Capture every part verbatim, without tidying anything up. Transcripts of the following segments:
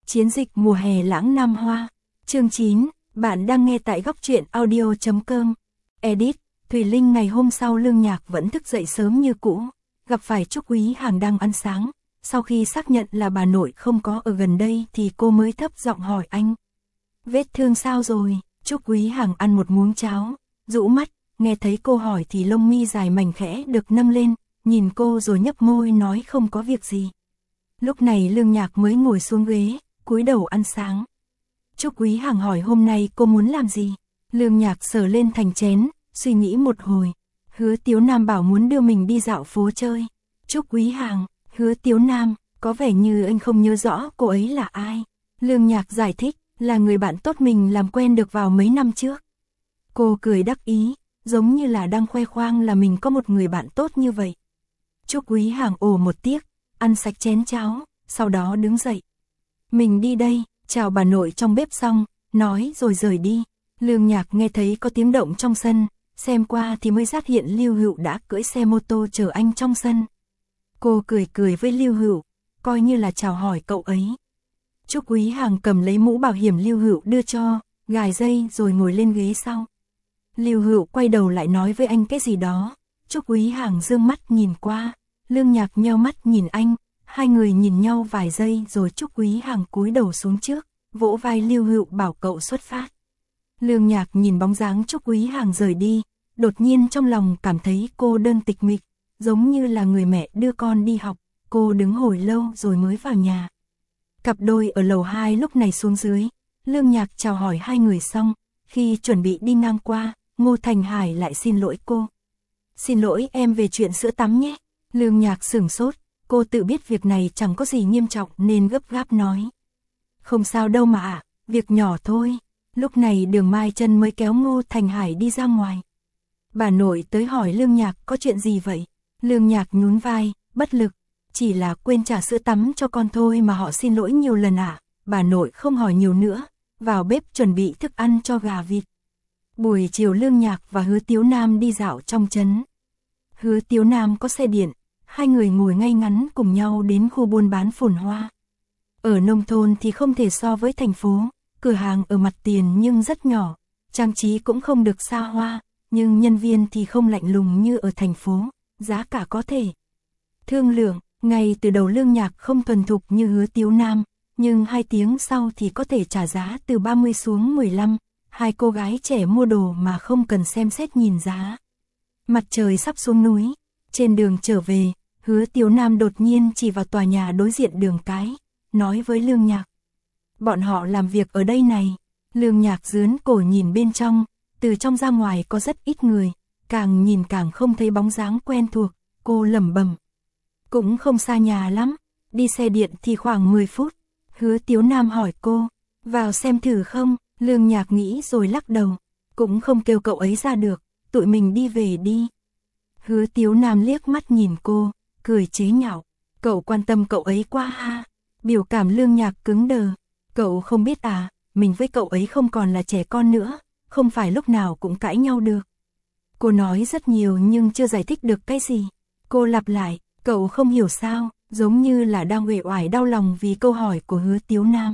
Chiến dịch mùa hè lãng Nam Hoa. Chương chín, bạn đang nghe tại góc truyện audio chấm com. Edit, Thùy Linh. Ngày hôm sau Lương Nhạc vẫn thức dậy sớm như cũ, gặp phải Trúc Quý Hàng đang ăn sáng. Sau khi xác nhận là bà nội không có ở gần đây thì cô mới thấp giọng hỏi anh. Vết thương sao rồi? Trúc Quý Hàng ăn một muỗng cháo, rũ mắt, nghe thấy cô hỏi thì lông mi dài mảnh khẽ được nâng lên, nhìn cô rồi nhấp môi nói không có việc gì. Lúc này Lương Nhạc mới ngồi xuống ghế, cúi đầu ăn sáng. Trúc Quý Hàng hỏi hôm nay cô muốn làm gì? Lương Nhạc sờ lên thành chén, suy nghĩ một hồi. Hứa Tiếu Nam bảo muốn đưa mình đi dạo phố chơi. Trúc Quý Hàng, Hứa Tiếu Nam, có vẻ như anh không nhớ rõ cô ấy là ai. Lương Nhạc giải thích, là người bạn tốt mình làm quen được vào mấy năm trước. Cô cười đắc ý, giống như là đang khoe khoang là mình có một người bạn tốt như vậy. Trúc Quý Hàng ồ một tiếc, ăn sạch chén cháo, sau đó đứng dậy. Mình đi đây, chào bà nội trong bếp xong, nói rồi rời đi. Lương Nhạc nghe thấy có tiếng động trong sân, xem qua thì mới phát hiện Lưu Hữu đã cưỡi xe mô tô chờ anh trong sân. Cô cười cười với Lưu Hữu, coi như là chào hỏi cậu ấy. Trúc Quý Hàng cầm lấy mũ bảo hiểm Lưu Hữu đưa cho, gài dây rồi ngồi lên ghế sau. Lưu Hữu quay đầu lại nói với anh cái gì đó, Trúc Quý Hàng dương mắt nhìn qua, Lương Nhạc nheo mắt nhìn anh, hai người nhìn nhau vài giây rồi Trúc Quý Hàng cúi đầu xuống trước, vỗ vai Lưu Hữu bảo cậu xuất phát. Lương Nhạc nhìn bóng dáng Trúc Quý Hàng rời đi, đột nhiên trong lòng cảm thấy cô đơn tịch mịch, giống như là người mẹ đưa con đi học. Cô đứng hồi lâu rồi mới vào nhà. Cặp đôi ở lầu hai lúc này xuống dưới, Lương Nhạc chào hỏi hai người xong, khi chuẩn bị đi ngang qua, Ngô Thành Hải lại xin lỗi cô. Xin lỗi em về chuyện sữa tắm nhé. Lương Nhạc sửng sốt, cô tự biết việc này chẳng có gì nghiêm trọng nên gấp gáp nói. Không sao đâu mà ạ, việc nhỏ thôi. Lúc này Đường Mai Trân mới kéo Ngô Thành Hải đi ra ngoài. Bà nội tới hỏi Lương Nhạc có chuyện gì vậy? Lương Nhạc nhún vai, bất lực. Chỉ là quên trả sữa tắm cho con thôi mà họ xin lỗi nhiều lần ạ. À. Bà nội không hỏi nhiều nữa, vào bếp chuẩn bị thức ăn cho gà vịt. Buổi chiều Lương Nhạc và Hứa Tiếu Nam đi dạo trong trấn. Hứa Tiếu Nam có xe điện, hai người ngồi ngay ngắn cùng nhau đến khu buôn bán phồn hoa. Ở nông thôn thì không thể so với thành phố, cửa hàng ở mặt tiền nhưng rất nhỏ, trang trí cũng không được xa hoa, nhưng nhân viên thì không lạnh lùng như ở thành phố, giá cả có thể thương lượng. Ngay từ đầu Lương Nhạc không thuần thục như Hứa Tiếu Nam, nhưng hai tiếng sau thì có thể trả giá từ ba mươi xuống mười lăm, hai cô gái trẻ mua đồ mà không cần xem xét nhìn giá. Mặt trời sắp xuống núi, trên đường trở về, Hứa Tiếu Nam đột nhiên chỉ vào tòa nhà đối diện đường cái, nói với Lương Nhạc. Bọn họ làm việc ở đây này. Lương Nhạc dướn cổ nhìn bên trong, từ trong ra ngoài có rất ít người, càng nhìn càng không thấy bóng dáng quen thuộc, cô lẩm bẩm. Cũng không xa nhà lắm, đi xe điện thì khoảng mười phút. Hứa Tiếu Nam hỏi cô, vào xem thử không? Lương Nhạc nghĩ rồi lắc đầu, cũng không kêu cậu ấy ra được, tụi mình đi về đi. Hứa Tiếu Nam liếc mắt nhìn cô, cười chế nhạo, cậu quan tâm cậu ấy quá ha. Biểu cảm Lương Nhạc cứng đờ, cậu không biết à, mình với cậu ấy không còn là trẻ con nữa, không phải lúc nào cũng cãi nhau được. Cô nói rất nhiều nhưng chưa giải thích được cái gì. Cô lặp lại, cậu không hiểu sao, giống như là đang uể oải đau lòng vì câu hỏi của Hứa Tiếu Nam.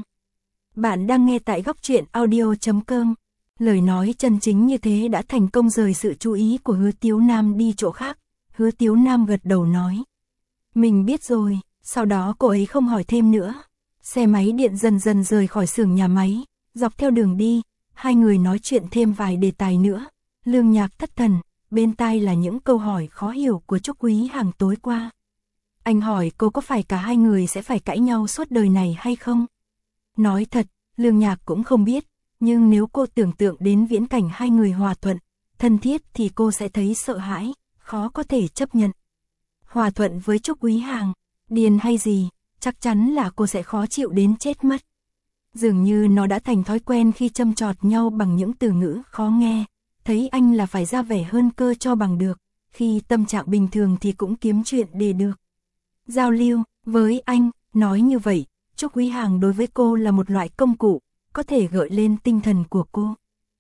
Bạn đang nghe tại góc truyện audio chấm com. Lời nói chân chính như thế đã thành công rời sự chú ý của Hứa Tiếu Nam đi chỗ khác. Hứa Tiếu Nam gật đầu nói. Mình biết rồi, sau đó cô ấy không hỏi thêm nữa. Xe máy điện dần dần rời khỏi xưởng nhà máy, dọc theo đường đi, hai người nói chuyện thêm vài đề tài nữa. Lương Nhạc thất thần, bên tai là những câu hỏi khó hiểu của Trúc Quý Hàng tối qua. Anh hỏi cô có phải cả hai người sẽ phải cãi nhau suốt đời này hay không? Nói thật, Lương Nhạc cũng không biết, nhưng nếu cô tưởng tượng đến viễn cảnh hai người hòa thuận, thân thiết thì cô sẽ thấy sợ hãi, khó có thể chấp nhận. Hòa thuận với Trúc Quý Hàng, điên hay gì, chắc chắn là cô sẽ khó chịu đến chết mất. Dường như nó đã thành thói quen khi châm chọt nhau bằng những từ ngữ khó nghe, thấy anh là phải ra vẻ hơn cơ cho bằng được, khi tâm trạng bình thường thì cũng kiếm chuyện để được giao lưu với anh. Nói như vậy, Trúc Quý Hàng đối với cô là một loại công cụ, có thể gợi lên tinh thần của cô.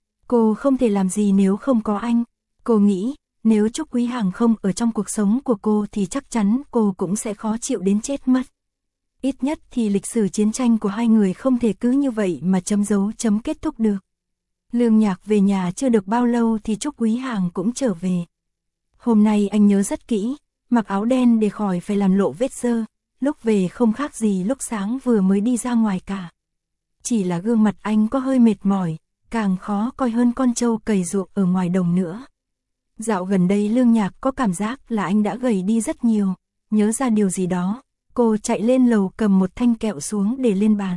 Cô không thể làm gì nếu không có anh. Cô nghĩ, nếu Trúc Quý Hàng không ở trong cuộc sống của cô thì chắc chắn cô cũng sẽ khó chịu đến chết mất. Ít nhất thì lịch sử chiến tranh của hai người không thể cứ như vậy mà chấm dấu chấm kết thúc được. Lương Nhạc về nhà chưa được bao lâu thì Trúc Quý Hàng cũng trở về. Hôm nay anh nhớ rất kỹ, mặc áo đen để khỏi phải làm lộ vết dơ, lúc về không khác gì lúc sáng vừa mới đi ra ngoài cả. Chỉ là gương mặt anh có hơi mệt mỏi, càng khó coi hơn con trâu cày ruộng ở ngoài đồng nữa. Dạo gần đây Lương Nhạc có cảm giác là anh đã gầy đi rất nhiều, nhớ ra điều gì đó, cô chạy lên lầu cầm một thanh kẹo xuống để lên bàn.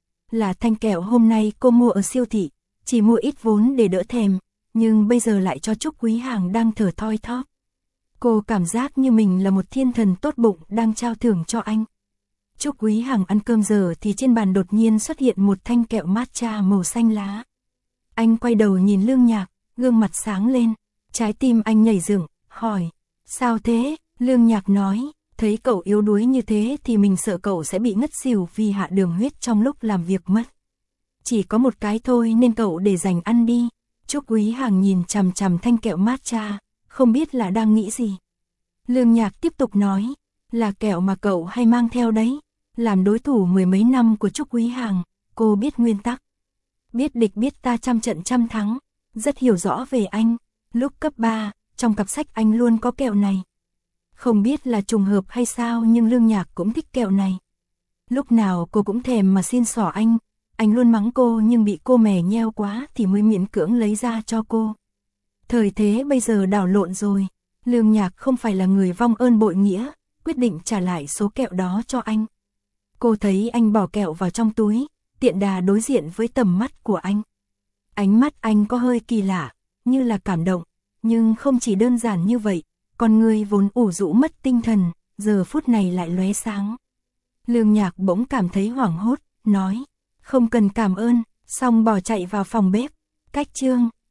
Là thanh kẹo hôm nay cô mua ở siêu thị, chỉ mua ít vốn để đỡ thèm, nhưng bây giờ lại cho Trúc Quý Hàng đang thở thoi thóp. Cô cảm giác như mình là một thiên thần tốt bụng đang trao thưởng cho anh. Trúc Quý Hàng ăn cơm giờ thì trên bàn đột nhiên xuất hiện một thanh kẹo matcha màu xanh lá. Anh quay đầu nhìn Lương Nhạc, gương mặt sáng lên, trái tim anh nhảy dựng, hỏi, sao thế? Lương Nhạc nói, thấy cậu yếu đuối như thế thì mình sợ cậu sẽ bị ngất xỉu vì hạ đường huyết trong lúc làm việc mất. Chỉ có một cái thôi nên cậu để dành ăn đi. Trúc Quý Hàng nhìn chằm chằm thanh kẹo matcha, không biết là đang nghĩ gì. Lương Nhạc tiếp tục nói, là kẹo mà cậu hay mang theo đấy. Làm đối thủ mười mấy năm của Trúc Quý Hàng, cô biết nguyên tắc. Biết địch biết ta trăm trận trăm thắng, rất hiểu rõ về anh. Lúc cấp ba, trong cặp sách anh luôn có kẹo này. Không biết là trùng hợp hay sao nhưng Lương Nhạc cũng thích kẹo này. Lúc nào cô cũng thèm mà xin xỏ anh. Anh luôn mắng cô nhưng bị cô mè nheo quá thì mới miễn cưỡng lấy ra cho cô. Thời thế bây giờ đảo lộn rồi. Lương Nhạc không phải là người vong ơn bội nghĩa, quyết định trả lại số kẹo đó cho anh. Cô thấy anh bỏ kẹo vào trong túi, tiện đà đối diện với tầm mắt của anh. Ánh mắt anh có hơi kỳ lạ, như là cảm động, nhưng không chỉ đơn giản như vậy, con người vốn ủ rũ mất tinh thần, giờ phút này lại lóe sáng. Lương Nhạc bỗng cảm thấy hoảng hốt, nói, không cần cảm ơn, xong bỏ chạy vào phòng bếp. Cách chương